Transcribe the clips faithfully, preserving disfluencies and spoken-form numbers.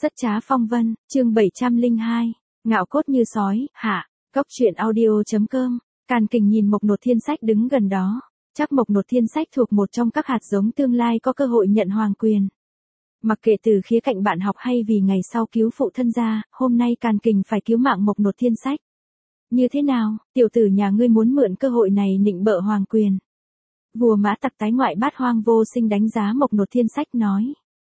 Rất trá phong vân, chương bảy trăm lẻ hai, ngạo cốt như sói, hạ, góc truyện audio.com, Càn Kình nhìn Mộc Nột Thiên Sách đứng gần đó, chắc Mộc Nột Thiên Sách thuộc một trong các hạt giống tương lai có cơ hội nhận hoàng quyền. Mặc kệ từ khía cạnh bạn học hay vì ngày sau cứu phụ thân gia, hôm nay Càn Kình phải cứu mạng Mộc Nột Thiên Sách. Như thế nào, tiểu tử nhà ngươi muốn mượn cơ hội này nịnh bợ hoàng quyền? Vua Mã Tặc tái ngoại Bát Hoang Vô Sinh đánh giá Mộc Nột Thiên Sách nói.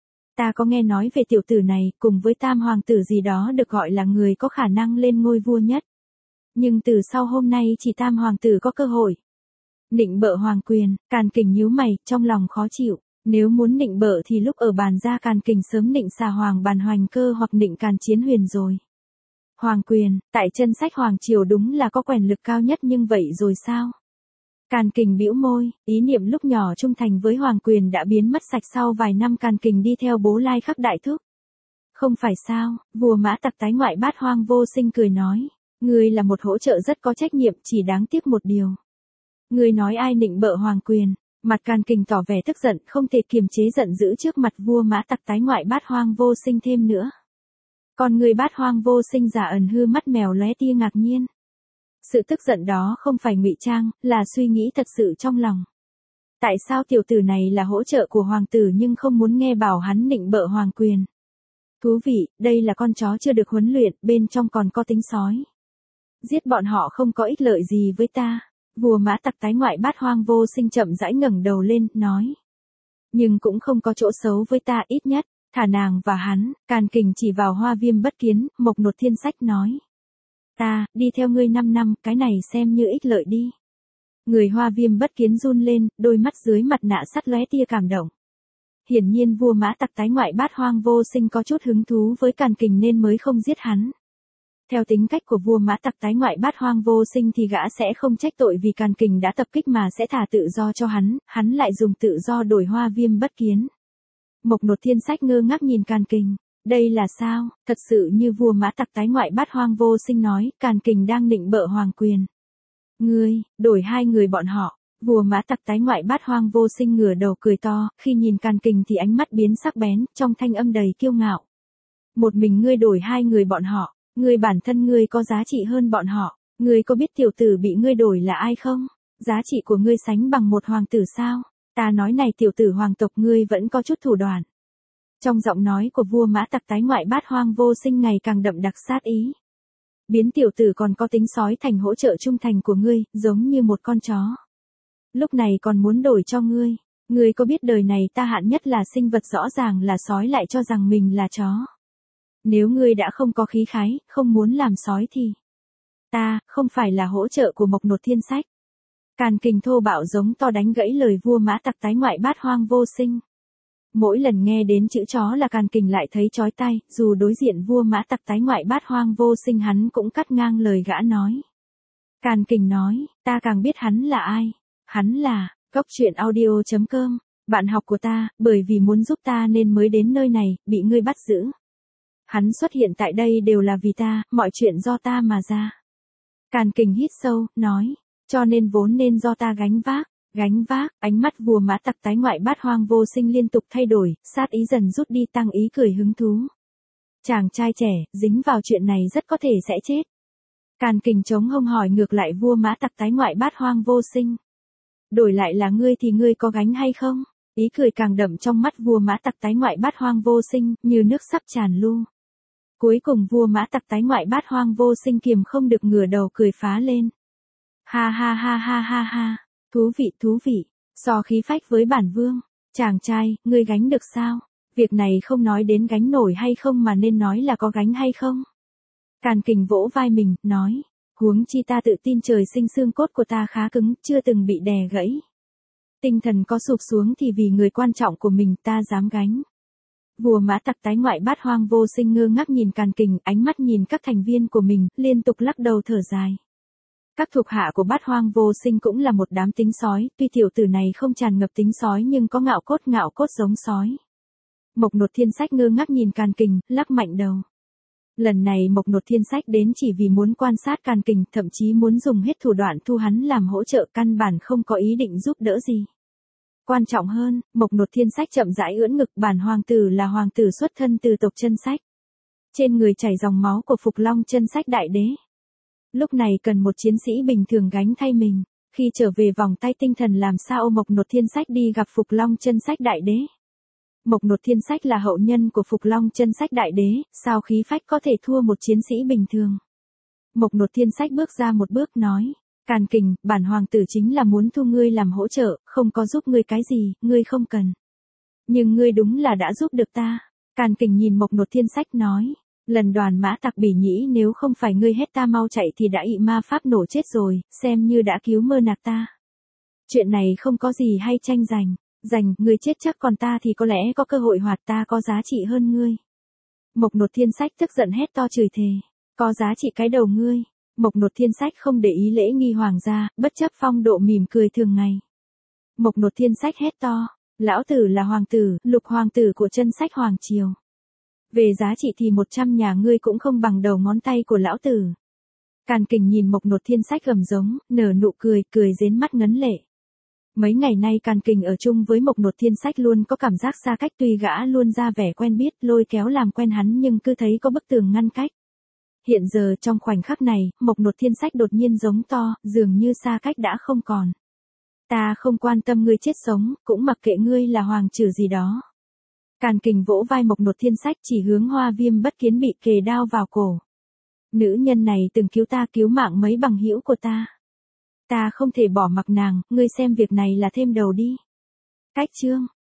Ta có nghe nói về tiểu tử này, cùng với tam hoàng tử gì đó được gọi là người có khả năng lên ngôi vua nhất. Nhưng từ sau hôm nay chỉ tam hoàng tử có cơ hội. Nịnh bợ hoàng quyền, Càn Kình nhíu mày, trong lòng khó chịu. Nếu muốn nịnh bợ thì lúc ở bàn gia Càn Kình sớm nịnh xà hoàng bàn hoành cơ hoặc nịnh Càn Chiến Huyền rồi. Hoàng quyền, tại chân sách hoàng triều đúng là có quyền lực cao nhất, nhưng vậy rồi sao? Càn Kình bĩu môi, ý niệm lúc nhỏ trung thành với hoàng quyền đã biến mất sạch sau vài năm Càn Kình đi theo bố lai khắc đại thúc. Không phải sao, vua Mã Tặc tái ngoại Bát Hoang Vô Sinh cười nói, ngươi là một hỗ trợ rất có trách nhiệm, chỉ đáng tiếc một điều. Ngươi nói ai nịnh bợ hoàng quyền? Mặt Càn Kình tỏ vẻ tức giận, không thể kiềm chế giận dữ trước mặt vua Mã Tặc tái ngoại Bát Hoang Vô Sinh thêm nữa. Còn người Bát Hoang Vô Sinh giả ẩn hư mắt mèo lóe tia ngạc nhiên. Sự tức giận đó không phải ngụy trang, là suy nghĩ thật sự trong lòng. Tại sao tiểu tử này là hỗ trợ của hoàng tử nhưng không muốn nghe bảo hắn nịnh bợ hoàng quyền? Thú vị, đây là con chó chưa được huấn luyện, bên trong còn có tính sói. Giết bọn họ không có ích lợi gì với ta. Vua Mã Tặc tái ngoại Bát Hoang Vô Sinh chậm rãi ngẩng đầu lên, nói. Nhưng cũng không có chỗ xấu với ta, ít nhất, thả nàng và hắn. Càn Kình chỉ vào Hoa Viêm Bất Kiến, Mộc Nột Thiên Sách nói. Ta, đi theo ngươi năm năm, cái này xem như ích lợi đi. Người Hoa Viêm Bất Kiến run lên, đôi mắt dưới mặt nạ sắt lóe tia cảm động. Hiển nhiên vua Mã Tặc tái ngoại Bát Hoang Vô Sinh có chút hứng thú với Càn Kình nên mới không giết hắn. Theo tính cách của vua Mã Tặc tái ngoại Bát Hoang Vô Sinh thì gã sẽ không trách tội vì Càn Kình đã tập kích mà sẽ thả tự do cho hắn, hắn lại dùng tự do đổi Hoa Viêm Bất Kiến. Mộc Nột Thiên Sách ngơ ngác nhìn Càn Kình. Đây là sao, thật sự như vua Mã Tặc tái ngoại Bát Hoang Vô Sinh nói, Càn Kình đang nịnh bợ hoàng quyền. Ngươi, đổi hai người bọn họ, vua Mã Tặc tái ngoại Bát Hoang Vô Sinh ngửa đầu cười to, khi nhìn Càn Kình thì ánh mắt biến sắc bén, trong thanh âm đầy kiêu ngạo. Một mình ngươi đổi hai người bọn họ, ngươi bản thân ngươi có giá trị hơn bọn họ, ngươi có biết tiểu tử bị ngươi đổi là ai không? Giá trị của ngươi sánh bằng một hoàng tử sao? Ta nói này tiểu tử hoàng tộc ngươi vẫn có chút thủ đoạn. Trong giọng nói của vua Mã Tặc tái ngoại Bát Hoang Vô Sinh ngày càng đậm đặc sát ý. Biến tiểu tử còn có tính sói thành hỗ trợ trung thành của ngươi, giống như một con chó. Lúc này còn muốn đổi cho ngươi. Ngươi có biết đời này ta hạn nhất là sinh vật rõ ràng là sói lại cho rằng mình là chó. Nếu ngươi đã không có khí khái, không muốn làm sói thì... Ta, không phải là hỗ trợ của Mộc Nột Thiên Sách. Càn Kình thô bạo giống to đánh gãy lời vua Mã Tặc tái ngoại Bát Hoang Vô Sinh. Mỗi lần nghe đến chữ chó là Càn Kình lại thấy chói tai, dù đối diện vua Mã Tặc tái ngoại Bát Hoang Vô Sinh hắn cũng cắt ngang lời gã nói. Càn Kình nói, ta càng biết hắn là ai. Hắn là, góc truyện audio.com, bạn học của ta, bởi vì muốn giúp ta nên mới đến nơi này, bị ngươi bắt giữ. Hắn xuất hiện tại đây đều là vì ta, mọi chuyện do ta mà ra. Càn Kình hít sâu, nói, cho nên vốn nên do ta gánh vác. Gánh vác, ánh mắt vua Mã Tặc tái ngoại Bát Hoang Vô Sinh liên tục thay đổi, sát ý dần rút đi tăng ý cười hứng thú. Chàng trai trẻ, dính vào chuyện này rất có thể sẽ chết. Càn Kình chống hông hỏi ngược lại vua Mã Tặc tái ngoại Bát Hoang Vô Sinh. Đổi lại là ngươi thì ngươi có gánh hay không? Ý cười càng đậm trong mắt vua Mã Tặc tái ngoại Bát Hoang Vô Sinh, như nước sắp tràn lu. Cuối cùng vua Mã Tặc tái ngoại Bát Hoang Vô Sinh kiềm không được ngửa đầu cười phá lên. Ha ha ha ha ha ha. Thú vị, thú vị, so khí phách với bản vương. Chàng trai, ngươi gánh được sao? Việc này không nói đến gánh nổi hay không mà nên nói là có gánh hay không? Càn Kình vỗ vai mình, nói, huống chi ta tự tin trời sinh xương cốt của ta khá cứng, chưa từng bị đè gãy. Tinh thần có sụp xuống thì vì người quan trọng của mình ta dám gánh. Vua Mã Tặc tái ngoại Bát Hoang Vô Sinh ngơ ngác nhìn Càn Kình, ánh mắt nhìn các thành viên của mình, liên tục lắc đầu thở dài. Các thuộc hạ của Bát Hoang Vô Sinh cũng là một đám tính sói, tuy tiểu tử này không tràn ngập tính sói nhưng có ngạo cốt ngạo cốt giống sói. Mộc Nột Thiên Sách ngơ ngác nhìn Càn Kình, lắc mạnh đầu. Lần này Mộc Nột Thiên Sách đến chỉ vì muốn quan sát Càn Kình, thậm chí muốn dùng hết thủ đoạn thu hắn làm hỗ trợ, căn bản không có ý định giúp đỡ gì. Quan trọng hơn, Mộc Nột Thiên Sách chậm rãi ưỡn ngực, bản hoàng tử là hoàng tử xuất thân từ tộc Chân Sách. trên người chảy dòng máu của Phục Long Chân Sách Đại Đế. Lúc này cần một chiến sĩ bình thường gánh thay mình. Khi trở về vòng tay tinh thần làm sao Mộc Nột Thiên Sách đi gặp Phục Long Chân Sách Đại Đế. Mộc Nột Thiên Sách là hậu nhân của Phục Long Chân Sách Đại Đế, sao khí phách có thể thua một chiến sĩ bình thường. Mộc Nột Thiên Sách bước ra một bước nói, Càn Kình, bản hoàng tử chính là muốn thu ngươi làm hỗ trợ, không có giúp ngươi cái gì, ngươi không cần. Nhưng ngươi đúng là đã giúp được ta. Càn Kình nhìn Mộc Nột Thiên Sách nói, lần đoàn mã tặc bỉ nhĩ nếu không phải ngươi hết ta mau chạy thì đã ị ma pháp nổ chết rồi, xem như đã cứu mơ nạc ta. Chuyện này không có gì hay tranh giành, giành, ngươi chết chắc còn ta thì có lẽ có cơ hội hoạt ta có giá trị hơn ngươi. Mộc Nột Thiên Sách tức giận hét to chửi thề, có giá trị cái đầu ngươi. Mộc Nột Thiên Sách không để ý lễ nghi hoàng gia, bất chấp phong độ mỉm cười thường ngày. Mộc Nột Thiên Sách hét to, lão tử là hoàng tử, lục hoàng tử của Chân Sách Hoàng Triều. Về giá trị thì một trăm nhà ngươi cũng không bằng đầu ngón tay của lão tử. Càn Kình nhìn Mộc Nột Thiên Sách gầm giống, nở nụ cười, cười dến mắt ngấn lệ. Mấy ngày nay Càn Kình ở chung với Mộc Nột Thiên Sách luôn có cảm giác xa cách, tuy gã luôn ra vẻ quen biết, lôi kéo làm quen hắn nhưng cứ thấy có bức tường ngăn cách. Hiện giờ trong khoảnh khắc này, Mộc Nột Thiên Sách đột nhiên giống to, dường như xa cách đã không còn. Ta không quan tâm ngươi chết sống, cũng mặc kệ ngươi là hoàng tử gì đó. Càn Kình vỗ vai Mộc Nột Thiên Sách chỉ hướng Hoa Viêm Bất Kiến bị kề đao vào cổ. Nữ nhân này từng cứu ta, cứu mạng mấy bằng hữu của ta. Ta không thể bỏ mặc nàng, ngươi xem việc này là thêm đầu đi. Cách chương